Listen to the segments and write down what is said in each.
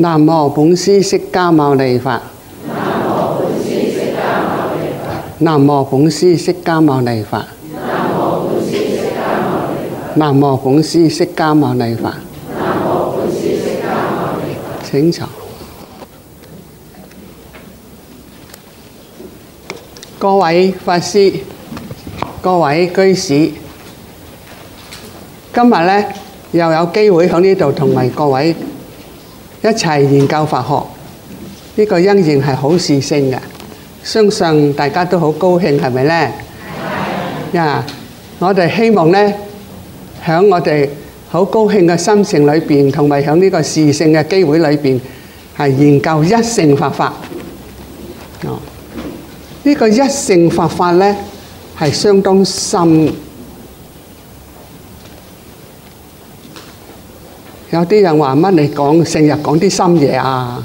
南無本師釋迦牟尼佛。南無本師釋迦牟尼佛。南無本師釋迦牟尼佛。請坐。各位法師、各位居士，今日呢又有機會喺呢度同埋各位一齊研究法學，呢個因緣係好事性嘅，相信大家都好高興，係咪呢？呀，我哋希望呢，喺我哋好高興嘅心情裏邊，同埋喺呢個事性嘅機會裏邊，係研究一乘法法。呢個一乘法法呢，係相當深。有啲人話乜你講成日講啲深嘢啊？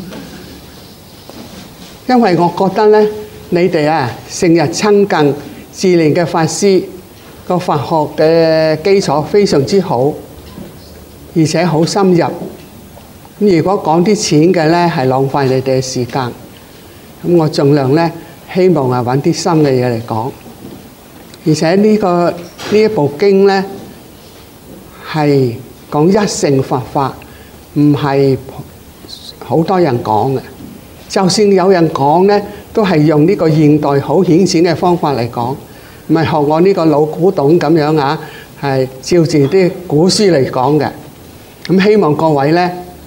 因為我覺得呢，你哋啊成日親近自然嘅法師，個法學嘅基礎非常之好，而且好深入。咁如果講啲淺嘅呢，係浪費你哋嘅時間。咁我盡量呢，希望啊揾啲深嘅嘢嚟講。而且呢一部經呢，係講一乘法法，唔係好多人講嘅。就算有人講呢，都係用呢個現代好顯淺嘅方法嚟講，唔係學我呢個老古董咁樣啊，係照住啲古書嚟講嘅。咁希望各位呢，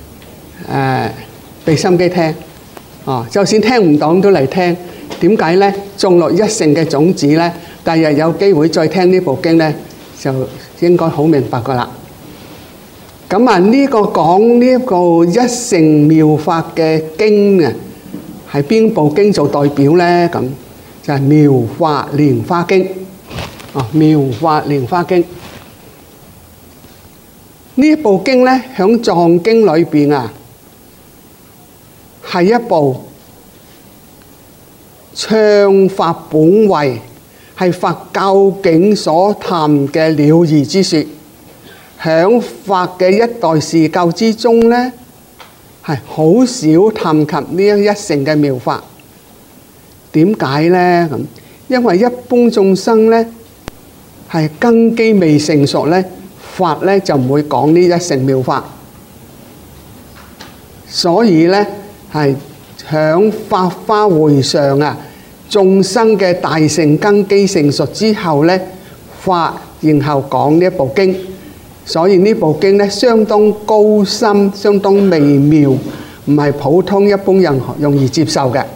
俾心機聽，就算聽唔懂都嚟聽。點解呢？種落一乘嘅種子呢，第日有機會再聽呢部經呢，就應該好明白噶啦。咁啊，呢個講呢一個一乘妙法嘅經啊，係邊部經做代表呢？咁就係《妙法蓮華經》。妙法蓮華經呢一部經呢，響藏經裏邊啊，係一部暢法本慧，係法究竟所談嘅了義之說。響法嘅一代事究之中呢，係好少談及呢一乘嘅妙法。點解呢？咁因為一般眾生呢，係根基未成熟呢，法呢就唔會講呢一乘妙法。所以呢，係響法華會上啊，眾生嘅大乘根基成熟之後呢，法然後講呢一部經。所以呢部經呢，相當高深，相當微妙，唔係普通一般人容易接受嘅。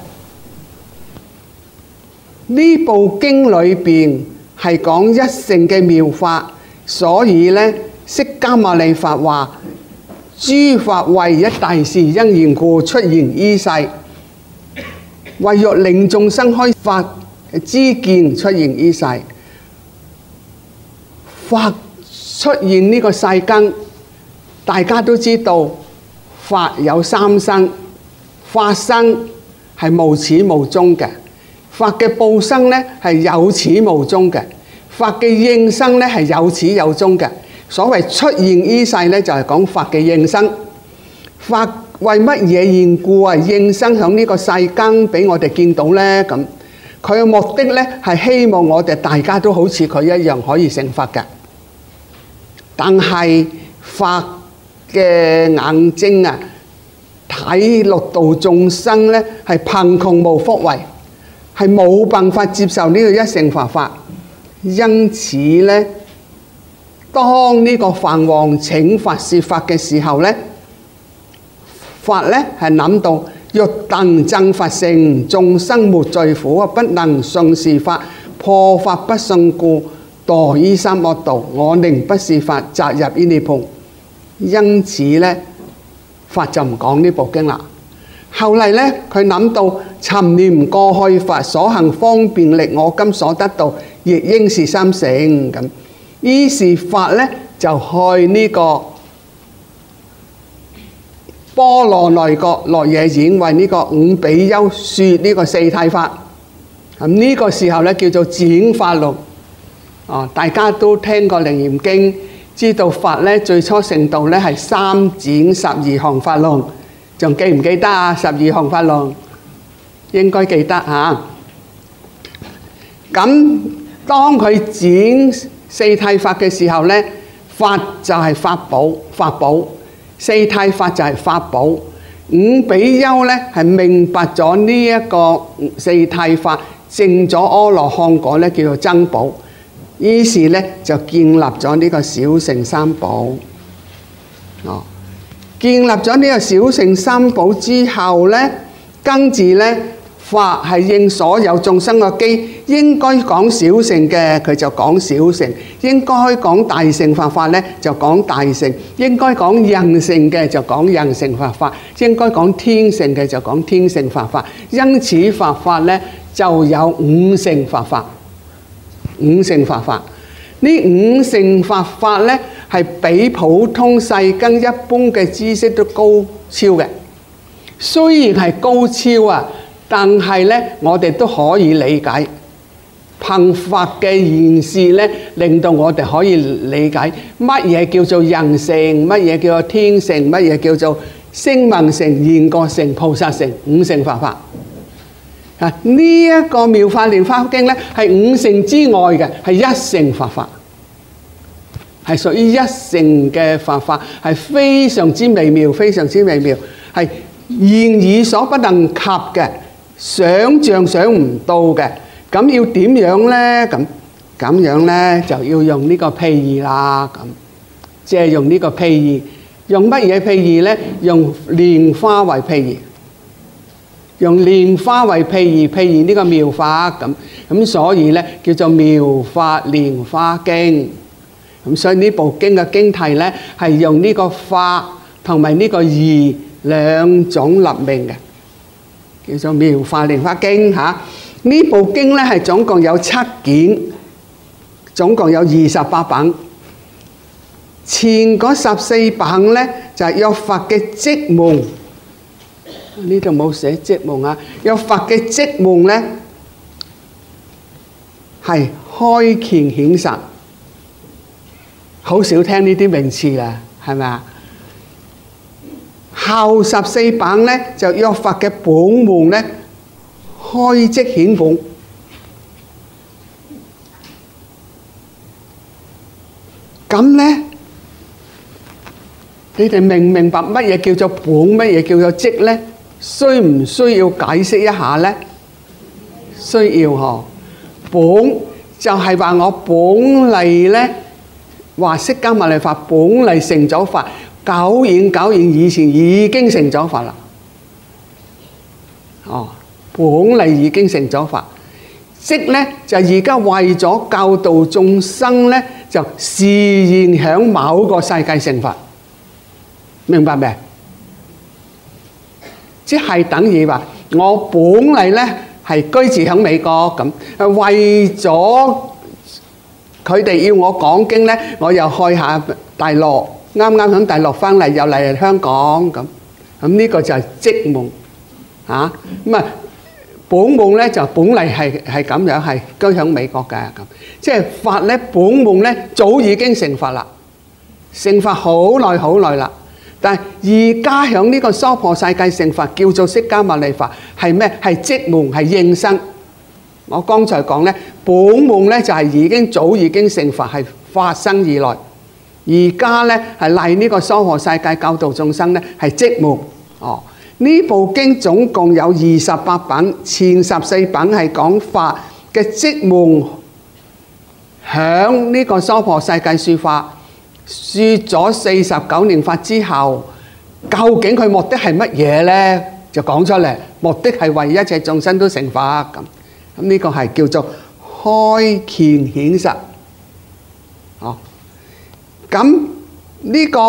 呢部經裏邊係講一乘嘅妙法，所以呢，釋迦牟尼佛話：諸法為一大事因緣故出現於世，為欲令眾生開法知見出現於世。法出現呢個世間，大家都知道法有三生，法生係無始無終嘅，法嘅報生呢係有始無終嘅，法嘅應生呢係有始有終嘅。所謂出現於世呢，就係講法嘅應生。法為乜嘢緣故啊？應生響呢個世間俾我哋見到呢？咁佢嘅目的呢係希望我哋大家都好似佢一樣可以成佛嘅。但係法嘅眼睛啊，睇六道眾生呢係貧窮無福慧，係冇辦法接受呢個一乘法法。因此呢，當呢個梵王請法說法嘅時候呢，法呢係諗到欲等證佛乘，眾生沒罪苦，不能信是法，破法不信故，墮於三惡道，我寧不是法，擇入於涅槃。因此呢，法就唔講呢部經啦。後嚟呢，佢諗到尋念過去法所行方便力，我今所得到，亦應是三乘咁。於是法呢，就去呢個波羅奈國落野苑，為呢個五比丘說呢個四諦法。咁呢個時候呢，叫做轉法輪。大家都聽過《楞嚴經》，知道法呢最初成道呢係三轉12項法輪。 仲記唔記得啊？十二項法論應該記得嚇。咁當佢展四諦法嘅時候咧，法就係法寶，法寶四諦法就係法寶。五比丘咧係明白咗呢一個四諦法，證咗阿羅漢果咧，叫做僧寶。於是咧就建立咗呢個小乘三寶。建立咗呢個小乘三寶之後咧，跟住咧法係應所有眾生嘅機，應該講小乘嘅佢就講小乘，應該講大乘法法咧就講大乘，應該講人乘嘅就講人乘法法，應該講天乘嘅就講天乘法法。因此法法咧就有五乘法法。五乘法法，呢五乘法法咧係比普通世間一般嘅知識都高超嘅。雖然係高超啊，但係咧我哋都可以理解。憑法嘅現事咧，令到我哋可以理解乜嘢叫做人乘，乜嘢叫做天乘，乜嘢叫做聲聞乘、緣覺乘、菩薩乘，五乘法法。呢一個妙法蓮華經咧係五乘之外嘅，係一乘法法，係屬於一乘嘅法法，係非常之微妙，非常之微妙，係言語所不能及嘅，想像想唔到嘅。咁要點樣咧？咁樣咧就要用呢個譬喻啦。咁即係用呢個譬喻，用乜嘢譬喻咧？用蓮花為譬喻。用蓮花為譬喻，譬喻呢個妙法咁，所以咧叫做妙法蓮華經。咁所以呢部經嘅經題咧係用呢個法同埋呢個義兩種立名嘅，叫做妙法蓮華經嚇。呢部經咧係總共有7卷，總共有28品。前嗰14品咧就係約法嘅積夢。呢度冇寫積夢啊！有法嘅積夢咧，係開權顯實，好少聽呢啲名詞啦，係咪啊？後14品咧就約法嘅本夢咧，開即顯本。咁咧，你哋明唔明白乜嘢叫做本，乜嘢叫做即咧？需唔需要解釋一下咧？需要嗬。本就係話我本嚟咧，話釋迦牟尼佛本嚟成咗法，久遠以前已經成咗法啦。本嚟已經成咗法，即咧就而家為咗教導眾生咧，就示現響某個世界成法，明白未？即係等於話，我本嚟咧係居住喺美國咁，為咗佢哋要我講經咧，我又去下大陸，啱啱喺大陸翻嚟，又嚟香港咁。咁呢個就係積夢嚇。咁啊，本夢咧就本嚟係咁樣，係居喺美國嘅咁。即係法咧，本夢咧早已經成法啦，成法好耐啦。但係而家喺呢個娑婆世界成法叫做釋迦牟尼佛，係咩？係積夢，係應生。我剛才講咧，本夢咧就係已經早已經成法，係發生以來。而家咧係嚟呢個娑婆世界教導眾生咧，係積夢。呢部經總共有28品，前14品係講法嘅積夢，響呢個娑婆世界説法。説咗49年法之後，究竟佢目的係乜嘢咧？就講出嚟，目的係為一切眾生都成法咁。咁呢個係叫做開權顯實。咁呢個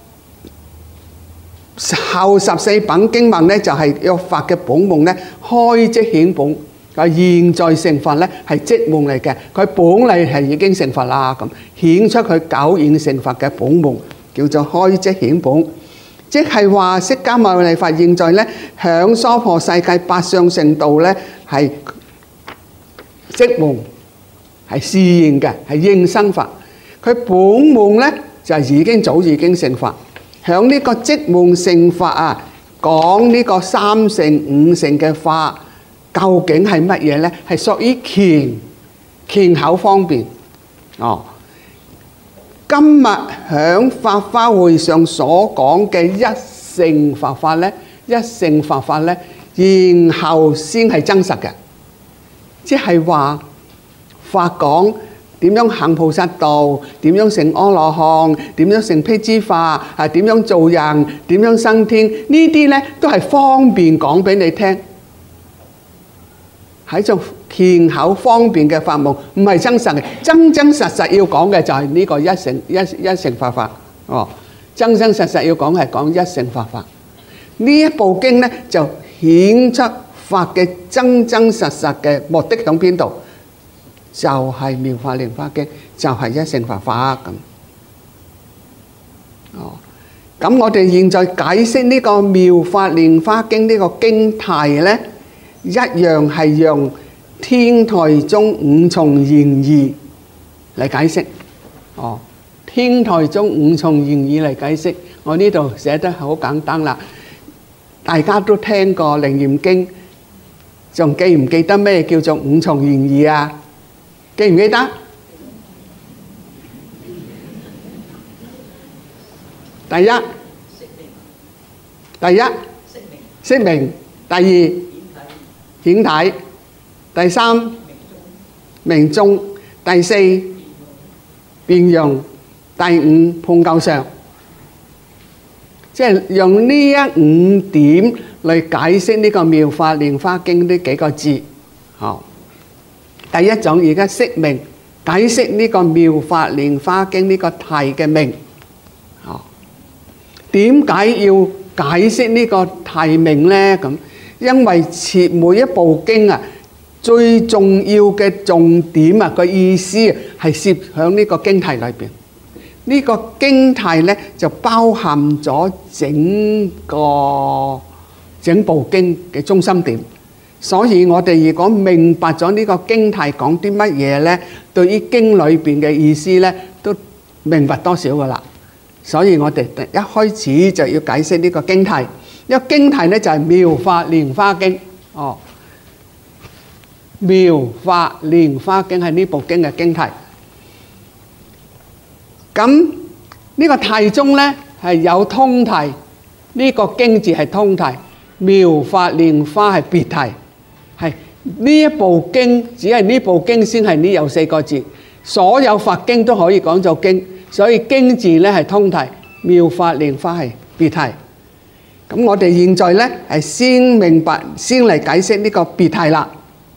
後14品經文咧，就係約法嘅本夢咧，開即顯本。現在成佛咧係積夢嚟嘅，佢本嚟係已經成佛啦，咁顯出佢久遠成佛嘅本夢，叫做開即顯本。即係話釋迦牟尼佛現在咧響娑婆世界八相成道咧係積夢，係示現嘅，係應生法。佢本夢咧就係已經早已經成佛，響呢個積夢成法啊， 講呢個三乘五乘嘅法究竟係乜嘢呢？係屬於虔口方便。今日響法華會上所講嘅一乘佛法呢，然後先係真實嘅，即係話法講點樣行菩薩道，點樣成阿羅漢，點樣成辟支法，點樣做人，點樣升天，呢啲呢都係方便講俾你聽，喺做虔口方便嘅法門，唔係真實嘅。真實要講嘅就係呢個一乘法法。真實要講係講一乘法法。呢一部經呢就顯出法嘅真實嘅目的喺邊度？就係《妙法蓮華經》，就係一乘法法咁。咁我哋現在解釋呢個《妙法蓮華經》呢個經題呢，一樣係用天台宗五重言義嚟解釋。天台宗五重言義嚟解釋，我呢度寫得好簡單啦。大家都聽過《楞嚴經》，仲記唔記得咩叫做五重言義啊？記唔記得？第一，釋名；第二，顯體；第三，明宗；第四，辯用；第五，判究上。即係用呢一五點嚟解釋呢個《妙法蓮華經》呢幾個字。第一種而家釋名，解釋呢個《妙法蓮華經》呢個題嘅名。點解要解釋呢個題名呢？咁因為每一部經啊，最重要嘅重點啊，個意思係攝響呢個經題裏邊。呢個經題呢就包含咗整部經嘅中心點。所以我哋如果明白咗呢個經題講啲乜嘢呢，對於經裏邊嘅意思呢都明白多少噶啦。所以我哋一開始就要解釋呢個經題。呢個經題呢就係《妙法蓮華經》。妙法蓮華經係呢部經嘅經題。咁呢個題中呢係有通題，呢個經字係通題，妙法蓮華係別題。係呢一部經，只係呢部經先係呢有4個字，所有佛經都可以講做經，所以經字呢係通題，妙法蓮華係別題。咁我哋現在呢係先明白，先嚟解釋呢個別題啦。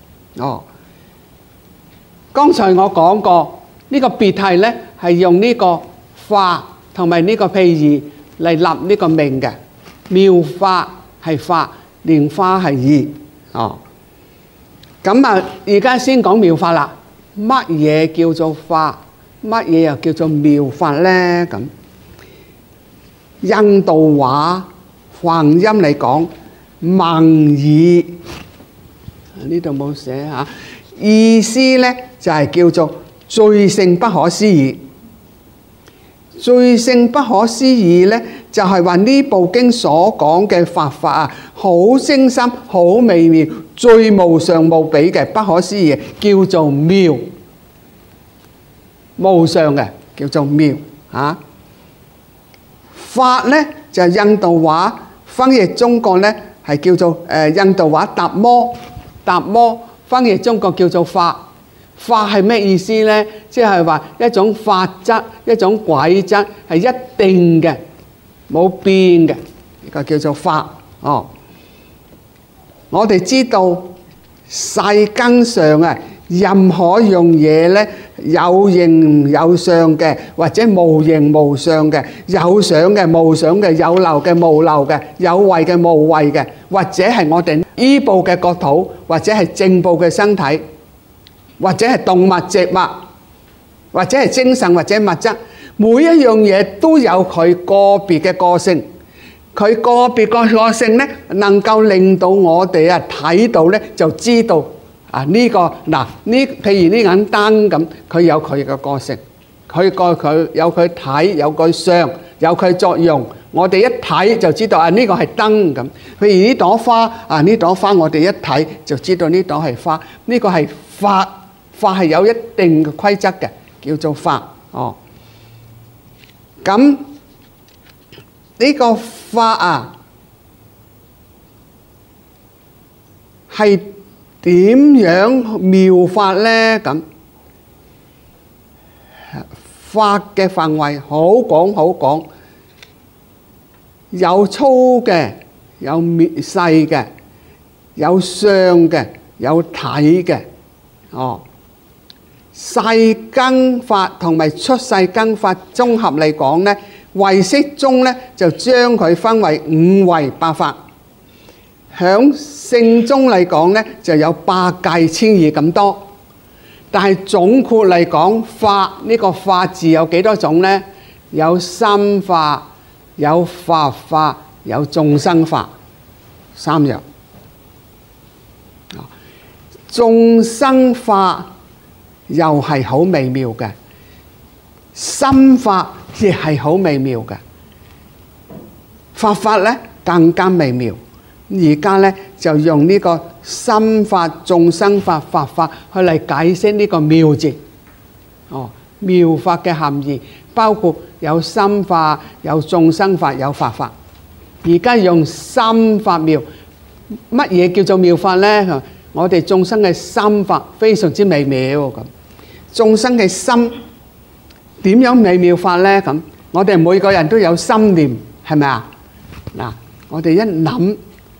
剛才我講過呢個別題呢係用呢個法同埋呢個譬喻嚟立呢個名嘅。妙法係法，蓮華係義。咁啊，而家先講妙法啦。乜嘢叫做法？乜嘢又叫做妙法呢？咁印度話梵音嚟講，孟語呢度冇寫嚇，意思呢就係叫做最勝不可思議。最勝不可思議呢，就係話呢部經所講嘅法法啊，好精深、好微妙、最無上無比嘅不可思議，叫做妙。無上嘅叫做妙嚇。法呢就係印度話翻譯中國呢係叫做印度話達摩，達摩翻譯中國叫做法。法係咩意思呢？即係話一種法則、一種軌則係一定嘅，冇變嘅，呢個叫做法。我哋知道世間上啊，任何樣嘢呢，有形有相嘅，或者無形無相嘅，有想嘅無想嘅，有漏嘅無漏嘅，有為嘅無為嘅，或者係我哋依部嘅國土，或者係正部嘅身體，或者係動物植物，或者係精神或者物質，每一樣嘢都有佢個別嘅個性。佢個別個性呢，能夠令到我哋啊睇到呢，就知道啊呢個嗱呢，譬如呢盞燈咁，佢有佢嘅個性，佢有佢體，有佢相， 有佢作用。我哋一睇就知道啊，呢個係燈咁。譬如呢朵花啊，呢朵花我哋一睇就知道呢朵係花。呢個係法，法係有一定嘅規則嘅，叫做法。哦，咁呢個法啊，係點樣妙法呢？咁法嘅範圍好廣好廣，有粗嘅，有細嘅，有相嘅，有體嘅。哦，世間法同埋出世間法綜合嚟講呢，唯識宗呢就將佢分為五位八法。響聖宗嚟講呢，就有百界千義咁多。但係總括嚟講，法呢個法字有幾多種呢？有心法、有法法、有眾生法，三樣。眾生法又係好微妙嘅，心法亦係好微妙嘅，法法呢更加微妙。而家呢就用呢個心法、眾生法、法法去嚟解釋呢個妙字。哦，妙法嘅含義包括有心法、有眾生法、有法法。而家用心法妙，乜嘢叫做妙法呢？我哋眾生嘅心法非常之微妙咁。眾生嘅心點樣微妙法呢？咁我哋每個人都有心念，係咪啊？嗱，我哋一諗。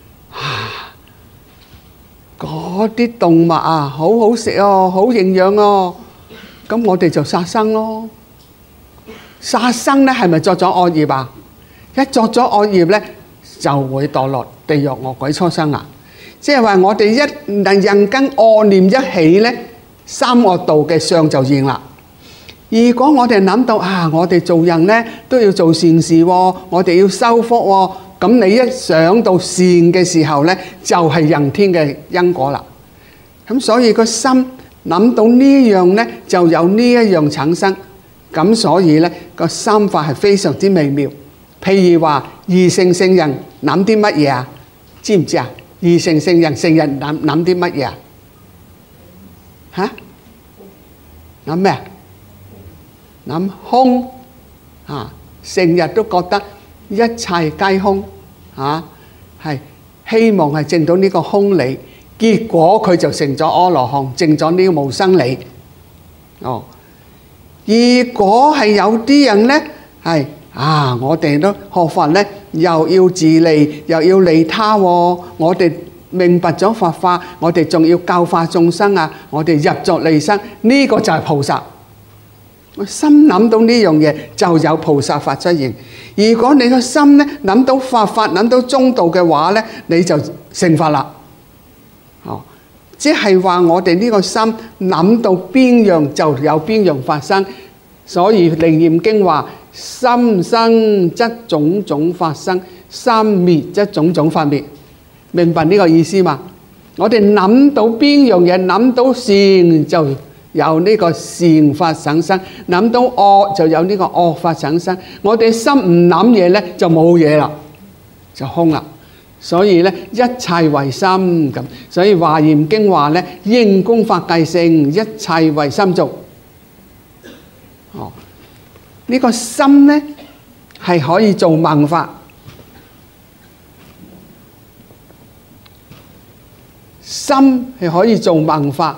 嗰啲動物啊，好好食哦，好營養哦，咁我哋就殺生咯。殺生咧係咪作咗惡業啊？一作咗惡業咧，就會墮落地獄惡鬼畜生啊！即係話我哋一人間惡念一起咧，三惡道嘅相就現啦。如果我哋諗到啊，我哋做人咧都要做善事喎，我哋要修福喎。咁你一想到善嘅時候呢，就係人天嘅因果啦。咁所以個心諗到呢樣呢，就有呢一樣產生。咁所以呢個心法係非常之微妙。譬如話二乘聖人諗啲乜嘢啊？知唔知啊？二乘聖人成日諗啲乜嘢啊？嚇？諗咩啊？諗空啊！成日都覺得一切皆空嚇，係希望係證到呢個空理，結果佢就成咗阿羅漢，證咗呢個無生理。哦，如果係有啲人呢，係啊，我哋都學法呢，又要自利，又要利他喎。我哋明白咗法法，我哋仲要教化眾生啊！我哋入作利生，呢個就係菩薩。我心諗到呢樣嘢，就有菩薩法出現。如果你個心呢諗到法法，諗到中道嘅話呢，你就成佛啦。哦，即係話我哋呢個心諗到邊樣就有邊樣發生。所以《楞嚴經》話：心生則種種法生，心滅則種種法滅。明白呢個意思嘛？我哋諗到邊樣嘢，諗到善就有呢個善法產生，諗到惡就有呢個惡法產生。我哋心唔諗嘢呢，就冇嘢啦，就空啦。所以呢，一切為心咁。所以《華嚴經》話呢：應供法界性，一切為心造。哦，呢個心呢係可以做萬法，心係可以做萬法。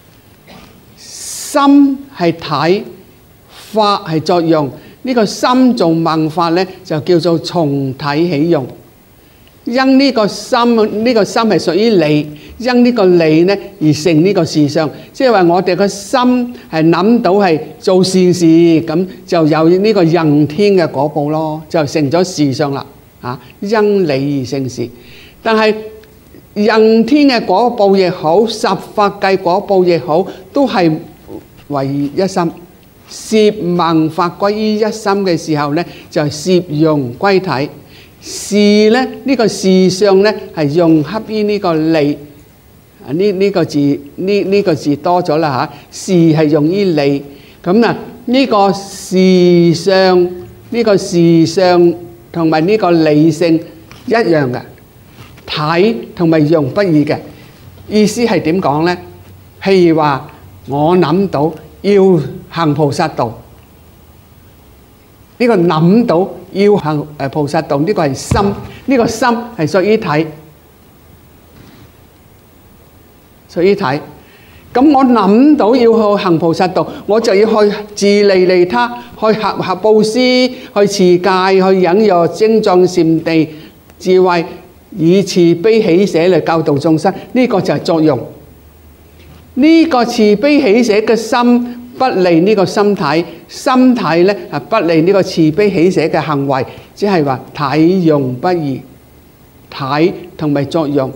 心係體，法係作用。呢個心做萬法呢，就叫做從體起用。因呢個心係屬於理，因呢個理呢而成呢個事相。即係話我哋個心係諗到係做善事，咁就有呢個人天嘅果報咯，就成咗事相啦。啊，因理而成事。但係人天嘅果報亦好，十法界果報亦好，都係為一心，攝萬法歸於一心嘅時候呢，就係攝容歸體。事呢，呢個事相呢係融合於呢個理。呢個字多咗啦嚇。事係用於理，咁啊呢個事相呢個時相同埋呢個理性一樣嘅，體同埋用不二嘅意思係點講呢？譬如話我諗到要行菩薩道，呢個諗到要行菩薩道，呢個係心，呢個心係屬於體，屬於體。咁我諗到要去行菩薩道，我就要去自利利他，去合布施，去持戒，去忍辱，精進禪定智慧，以慈悲喜捨嚟教導眾生。呢個就係作用。呢個慈悲喜捨嘅心不利呢個心體，心體咧係不利呢個慈悲喜捨嘅行為，只係話體用不異，體同埋作用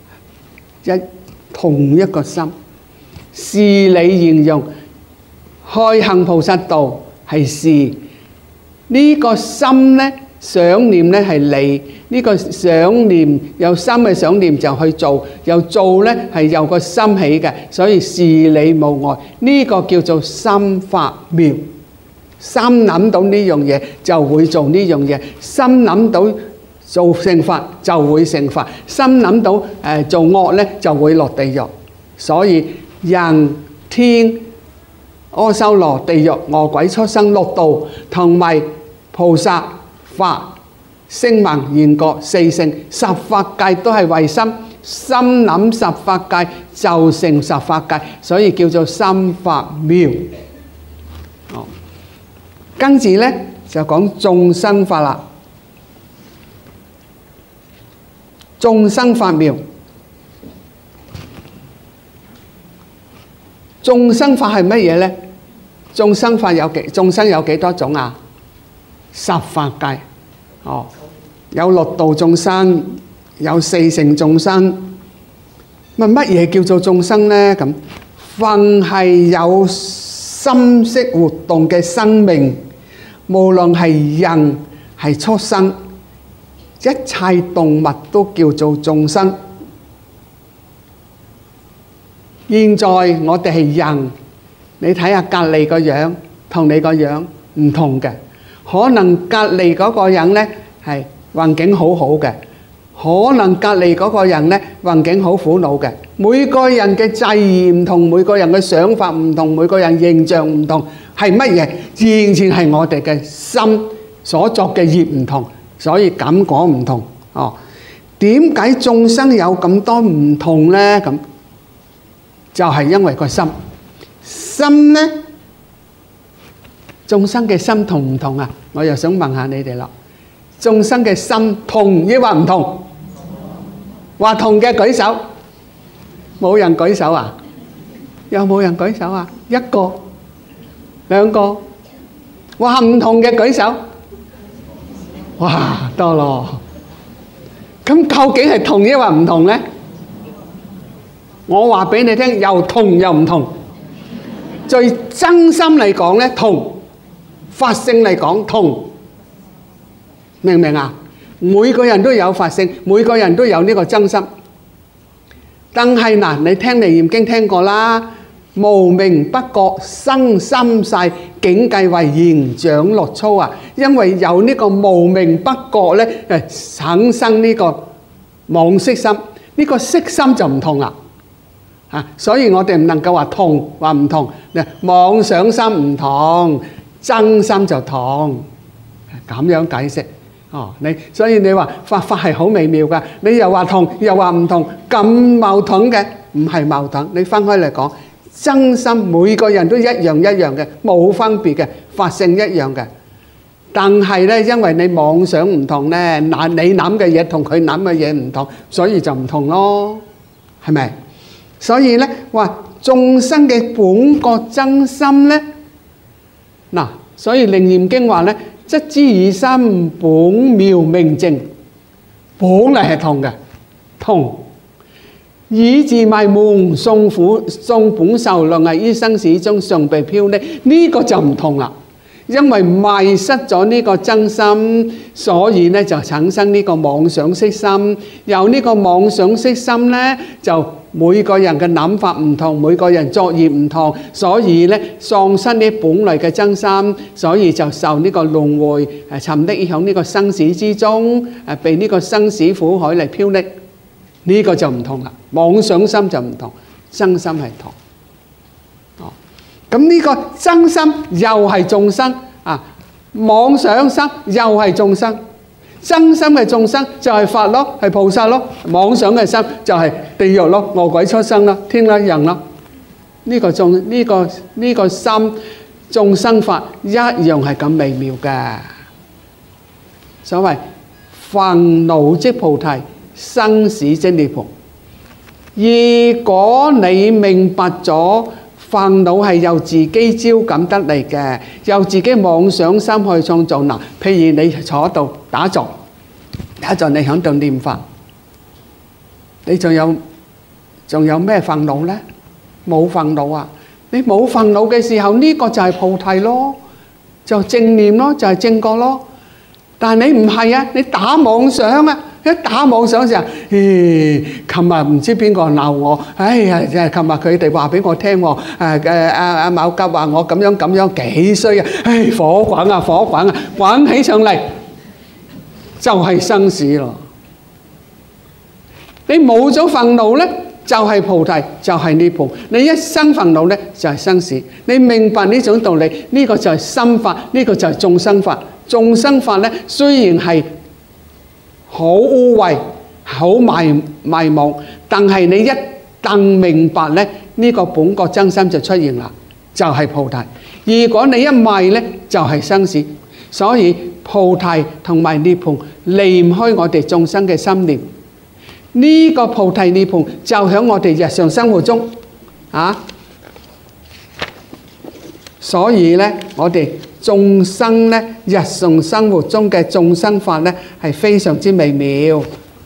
同一個心。事理形容開行菩薩道係事，呢個心咧想念咧係理，呢個想念有心嘅想念就去做，又做咧係由個心起嘅，所以事理無礙，呢個叫做心法妙。心諗到呢樣嘢就會做呢樣嘢，心諗到做聖法就會聖法，心諗到做惡咧就會落地獄。所以人天阿修羅地獄餓鬼畜生六道同埋菩薩法聲聞緣覺四聖十法界都係為心，心諗十法界就成十法界，所以叫做心法妙。跟住咧就講眾生法啦，眾生法妙。眾生法係乜嘢呢？眾生法眾生有幾多種啊？十法界，有六道眾生，有四聖眾生。乜嘢叫做眾生呢？咁凡係有心識活動嘅生命，無論係人係畜生，一切動物都叫做眾生。現在我哋係人，你睇下隔離個樣同你個樣唔同嘅，可能隔離嗰個人呢係環境好好嘅，可能隔離嗰個人呢環境好苦惱嘅。每個人嘅際遇唔同，每個人嘅想法唔同，每個人形象唔同，係乜嘢？完全係我哋嘅心所作嘅業唔同，所以感果唔同。點解眾生有咁多唔同呢？咁就係因為個心，心呢，眾生嘅心同唔同啊？我又想問下你哋啦，眾生嘅心同抑或唔同？話同嘅舉手，冇人舉手啊？有冇人舉手啊？一個、兩個，話唔同嘅舉手，哇，多咯。咁究竟係同抑或唔同呢？我話俾你聽，又同又唔同。最真心嚟講咧，同；法性嚟講，同。明唔明啊？每個人都有法性，每個人都有呢個真心。但係嗱，你聽《楞嚴經》聽過啦，無明不覺生心世，境界為形長樂粗啊！因為有呢個無明不覺咧，產生呢個妄識心，呢個識心就唔同啦。所以我哋唔能夠話同話唔同，妄想心唔同，真心就同，咁樣解釋。所以你話法係好微妙㗎，你又話同又話唔同，咁矛盾嘅？唔係矛盾，你分開嚟講，真心每個人都一樣嘅，冇分別嘅，法性一樣嘅。但係咧，因為你妄想唔同咧，你諗嘅嘢同佢諗嘅嘢唔同，所以就唔同咯，係咪？所以咧話眾生嘅本覺真心咧，嗱，所以《楞嚴經》話咧，則知二心本妙明淨，本嚟係同嘅，同。以自迷蒙送本受，論藝於生死中常被飄溺，呢個就唔同啦。 因為迷失咗呢個真心，所以咧就產生呢個妄想識心。由呢個妄想識心咧，就每個人嘅諗法唔同，每個人作業唔同，所以咧喪失呢本來嘅真心，所以就受呢個輪迴沉溺響呢個生死之中，被呢個生死苦海嚟漂溺。呢個就唔同啦，妄想心就唔同，真心係同。咁呢個真心又係眾生啊，妄想心又係眾生。真心嘅眾生就係佛咯，係菩薩咯。妄想嘅心就係地獄咯、餓鬼畜生咯、天啦人咯。呢個心眾生法一樣係咁微妙嘅。所謂煩惱即菩提，生死即涅槃。如果你明白咗煩惱係由自己招感得嚟嘅，由自己妄想心去創造。嗱，譬如你坐喺度打坐，你喺度念法，你仲有咩煩惱呢？冇煩惱啊！你冇煩惱嘅時候，呢個就係菩提咯，就正念咯，就係正覺咯。但係你唔係啊，你打妄想啊！一打妄想就，琴日唔知邊個鬧我，哎呀！琴日佢哋話俾我聽喎，阿某吉話我咁樣幾衰啊！唉，火滾啊，滾起上嚟就係生死咯。你冇咗憤怒咧，就係菩提，就係涅槃。你一生憤怒咧，就係生死。你明白呢種道理，呢個就係心法，呢個就係眾生法。眾生法咧，雖然係好污穢、好迷惘，但係你一旦明白咧，呢個本覺真心就出現啦，就係菩提。如果你一迷咧，就係生死。所以菩提同埋涅槃離唔開我哋眾生嘅心念。呢個菩提涅槃就喺我哋日常生活中啊，所以咧我哋眾生咧日常生活中嘅眾生法咧係非常之微妙，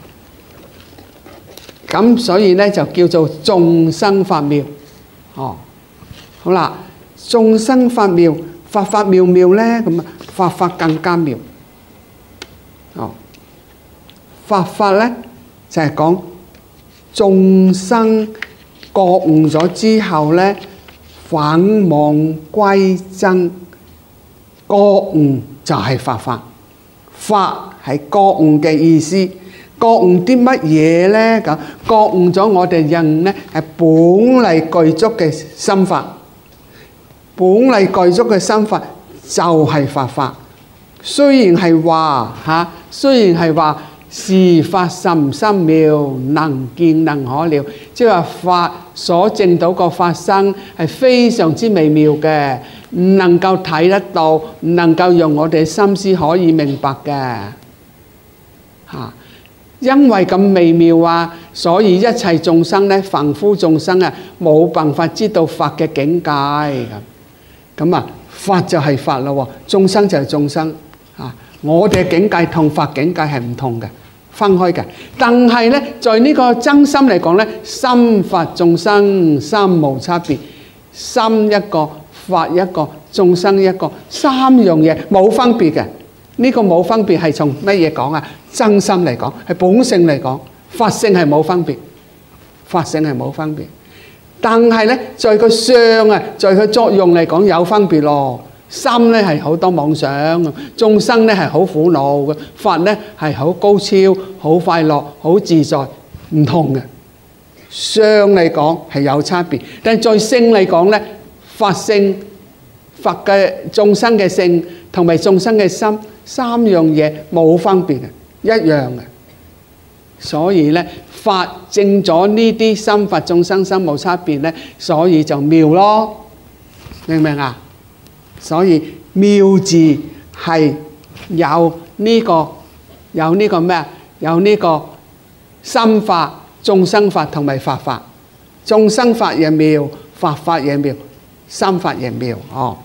咁所以咧就叫做眾生法妙。哦，好啦，眾生法妙，法法妙妙咧，咁啊法法更加妙。哦，法法咧就係講眾生覺悟咗之後咧，返妄歸真。覺悟就係法法，法係覺悟嘅意思。覺悟啲乜嘢咧？咁覺悟咗我哋人咧係本嚟具足嘅心法，本嚟具足嘅心法就係法法。雖然係話是法甚深妙，能見能可了，即係話法所證到個法身係非常之微妙嘅，唔能夠睇得到，唔能夠用我哋心思可以明白嘅嚇。因為咁微妙啊，所以一切眾生咧，凡夫眾生啊，冇辦法知道法嘅境界咁啊。法就係法咯，眾生就係眾生啊。我哋境界同法境界係唔同嘅，分開嘅。但係咧，在呢個真心嚟講咧，心法眾生三無差別，心一個，法一個，眾生一個，三樣嘢冇分別嘅。呢個冇分別係從乜嘢講啊？真心嚟講，係本性嚟講，法性係冇分別，法性係冇分別。但係咧，在個相啊，在佢作用嚟講有分別咯。心咧係好多妄想，眾生咧係好苦惱嘅，法咧係好高超、好快樂、好自在，唔同嘅。相嚟講係有差別，但係在性嚟講咧，法性、法嘅眾生嘅性同埋眾生嘅心，三樣嘢冇分別嘅，一樣嘅。所以咧，法證咗呢啲心法眾生心冇差別咧，所以就妙咯，明唔明啊？所以妙字係有呢個咩啊？有呢個心法、眾生法同埋法法。眾生法也妙，法法也妙，心法也妙。哦。